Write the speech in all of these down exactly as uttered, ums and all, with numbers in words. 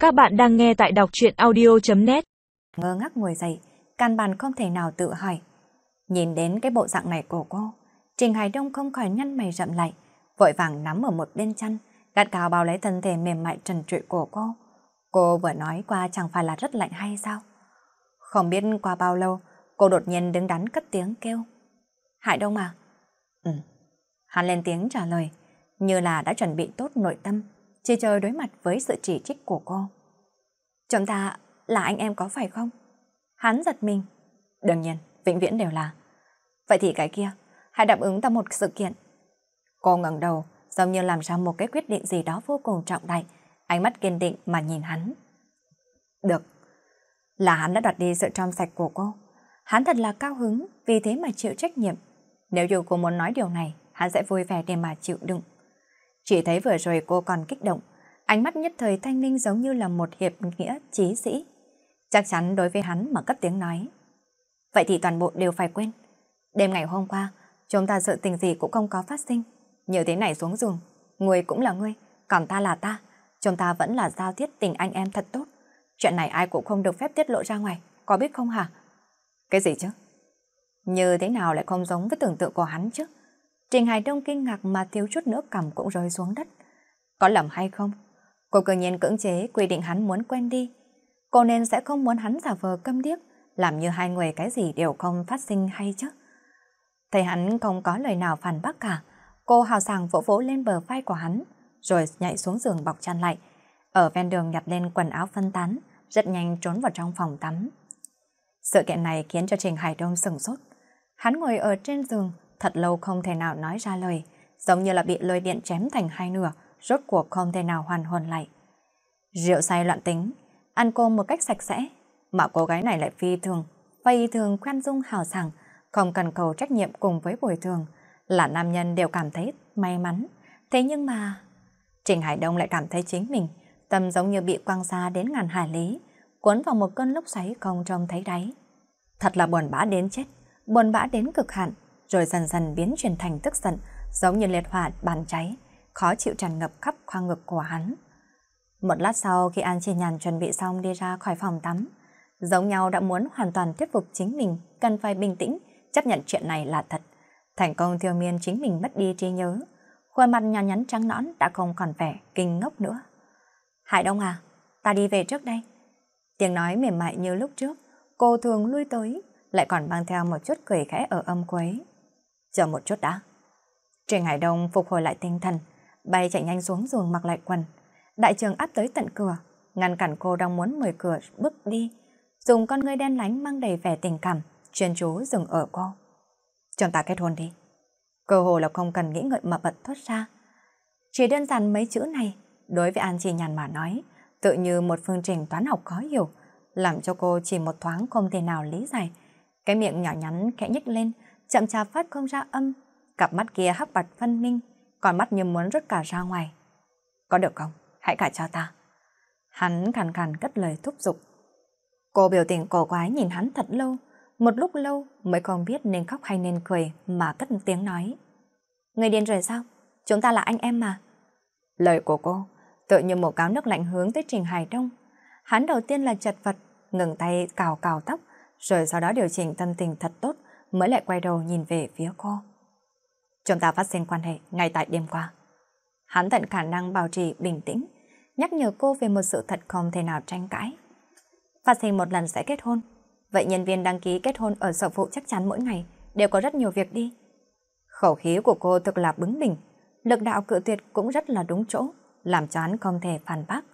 Các bạn đang nghe tại đọc truyện audio chấm net. Ngơ ngác ngồi dậy, căn bản không thể nào tự hỏi. Nhìn đến cái bộ dạng này của cô, Trình Hải Đông không khỏi nhăn mày rậm lại, vội vàng nắm ở một bên chân, gắt gao bao lấy thân thể mềm mại trần trụi của cô. Cô vừa nói qua chẳng phải là rất lạnh hay sao? Không biết qua bao lâu, cô đột nhiên đứng đắn cất tiếng kêu. Hải Đông à? Ừ. Hắn lên tiếng trả lời, như là đã chuẩn bị tốt nội tâm, chỉ chờ đối mặt với sự chỉ trích của cô. Chúng ta là anh em có phải không? Hắn giật mình. Đương nhiên, vĩnh viễn đều là. Vậy thì cái kia, hãy đáp ứng ta một sự kiện. Cô ngẩng đầu, giống như làm ra một cái quyết định gì đó vô cùng trọng đại, ánh mắt kiên định mà nhìn hắn. Được. Là hắn đã đoạt đi sự trong sạch của cô. Hắn thật là cao hứng, vì thế mà chịu trách nhiệm. Nếu dù cô muốn nói điều này, hắn sẽ vui vẻ để mà chịu đựng. Chỉ thấy vừa rồi cô còn kích động, ánh mắt nhất thời thanh minh giống như là một hiệp nghĩa chí sĩ. Chắc chắn đối với hắn mà cất tiếng nói. Vậy thì toàn bộ đều phải quên. Đêm ngày hôm qua, chúng ta sự tình gì cũng không có phát sinh. Như thế này xuống giường, người cũng là ngươi, còn ta là ta. Chúng ta vẫn là giao thiết tình anh em thật tốt. Chuyện này ai cũng không được phép tiết lộ ra ngoài, có biết không hả? Cái gì chứ? Như thế nào lại không giống với tưởng tượng của hắn chứ? Trình Hải Đông kinh ngạc mà thiếu chút nữa cằm cũng rơi xuống đất. Có lầm hay không? Cô cơ nhiên cưỡng chế quy định hắn muốn quen đi. Cô nên sẽ không muốn hắn giả vờ câm điếc, làm như hai người cái gì đều không phát sinh hay chứ. Thấy hắn không có lời nào phản bác cả, cô hào sảng vỗ vỗ lên bờ vai của hắn, rồi nhảy xuống giường bọc chăn lại. Ở ven đường nhặt lên quần áo phân tán, rất nhanh trốn vào trong phòng tắm. Sự kiện này khiến cho Trình Hải Đông sửng sốt. Hắn ngồi ở trên giường, thật lâu không thể nào nói ra lời, giống như là bị lôi điện chém thành hai nửa, rốt cuộc không thể nào hoàn hồn lại. Rượu say loạn tính, ăn cơm một cách sạch sẽ, mà cô gái này lại phi thường, phi thường khoan dung hào sảng, không cần cầu trách nhiệm cùng với bồi thường, là nam nhân đều cảm thấy may mắn. Thế nhưng mà Trình Hải Đông lại cảm thấy chính mình tâm giống như bị quăng xa đến ngàn hải lý, cuốn vào một cơn lốc xoáy không trông thấy đáy. Thật là buồn bã đến chết, buồn bã đến cực hạn, rồi dần dần biến chuyển thành tức giận, giống như liệt hỏa bàn cháy, khó chịu tràn ngập khắp khoang ngực của hắn. Một lát sau, khi An Chi Nhàn chuẩn bị xong đi ra khỏi phòng tắm, giống nhau đã muốn hoàn toàn thuyết phục chính mình cần phải bình tĩnh, chấp nhận chuyện này là thật. Thành công thiêu miên chính mình mất đi trí nhớ, khuôn mặt nhỏ nhắn trắng nõn đã không còn vẻ kinh ngốc nữa. Hải Đông à, ta đi về trước đây. Tiếng nói mềm mại như lúc trước, cô thường lui tới, lại còn mang theo một chút cười khẽ ở âm cuối. Chờ một chút đã. Trình Hải Đông phục hồi lại tinh thần, bay chạy nhanh xuống giường mặc lại quần. Đại trường áp tới tận cửa, ngăn cản cô đang muốn mở cửa bước đi, dùng con ngươi đen lánh mang đầy vẻ tình cảm, chuyên chú dừng ở cô. Chúng ta kết hôn đi. Cơ hồ là không cần nghĩ ngợi mà bật thốt ra. Chỉ đơn giản mấy chữ này, đối với An Chi Nhàn mà nói, tự như một phương trình toán học khó hiểu, làm cho cô chỉ một thoáng không thể nào lý giải. Cái miệng nhỏ nhắn khẽ nhếch lên, chậm chạp phát không ra âm, cặp mắt kia hắc bạch phân minh, còn mắt như muốn rút cả ra ngoài. Có được không? Hãy cả cho ta. Hắn khàn khàn cất lời thúc giục. Cô biểu tình cổ quái nhìn hắn thật lâu, một lúc lâu mới không biết nên khóc hay nên cười mà cất tiếng nói. Người điên rồi sao? Chúng ta là anh em mà. Lời của cô tự như một gáo nước lạnh hướng tới Trình Hải Đông. Hắn đầu tiên là chật vật, ngừng tay cào cào tóc, rồi sau đó điều chỉnh tâm tình thật tốt, mới lại quay đầu nhìn về phía cô. Chúng ta phát sinh quan hệ ngay tại đêm qua. Hắn tận khả năng bảo trì bình tĩnh, nhắc nhở cô về một sự thật không thể nào tranh cãi. Phát sinh một lần sẽ kết hôn. Vậy nhân viên đăng ký kết hôn ở sở vụ chắc chắn mỗi ngày đều có rất nhiều việc đi. Khẩu khí của cô thực là bướng bỉnh, lực đạo cự tuyệt cũng rất là đúng chỗ, làm cho hắn không thể phản bác.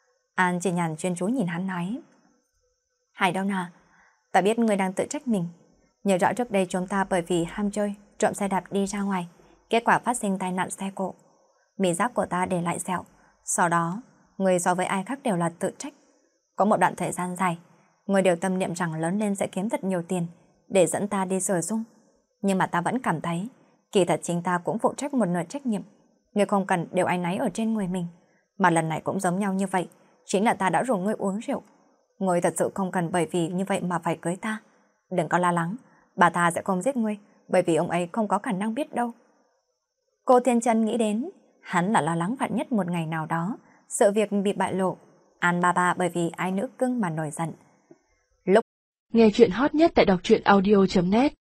An Chi Nhàn chuyên chú nhìn hắn nói. Hải Đông à, ta biết người đang tự trách mình. Nhớ rõ trước đây chúng ta bởi vì ham chơi, trộm xe đạp đi ra ngoài, kết quả phát sinh tai nạn xe cộ. Mì giác của ta để lại sẹo. Sau đó, người so với ai khác đều là tự trách. Có một đoạn thời gian dài, người đều tâm niệm rằng lớn lên sẽ kiếm thật nhiều tiền để dẫn ta đi sửa dung. Nhưng mà ta vẫn cảm thấy, kỳ thật chính ta cũng phụ trách một nửa trách nhiệm. Người không cần đều áy náy ở trên người mình. Mà lần này cũng giống nhau như vậy, chính là ta đã rủ ngươi uống rượu. Ngươi thật sự không cần bởi vì như vậy mà phải cưới ta. Đừng có lo lắng, bà ta sẽ không giết ngươi, bởi vì ông ấy không có khả năng biết đâu. Cô Thiên Chân nghĩ đến, hắn là lo lắng vạn nhất một ngày nào đó, sự việc bị bại lộ. An ba ba bởi vì ái nữ cưng mà nổi giận. Nghe chuyện hot nhất tại đọc truyện audio chấm net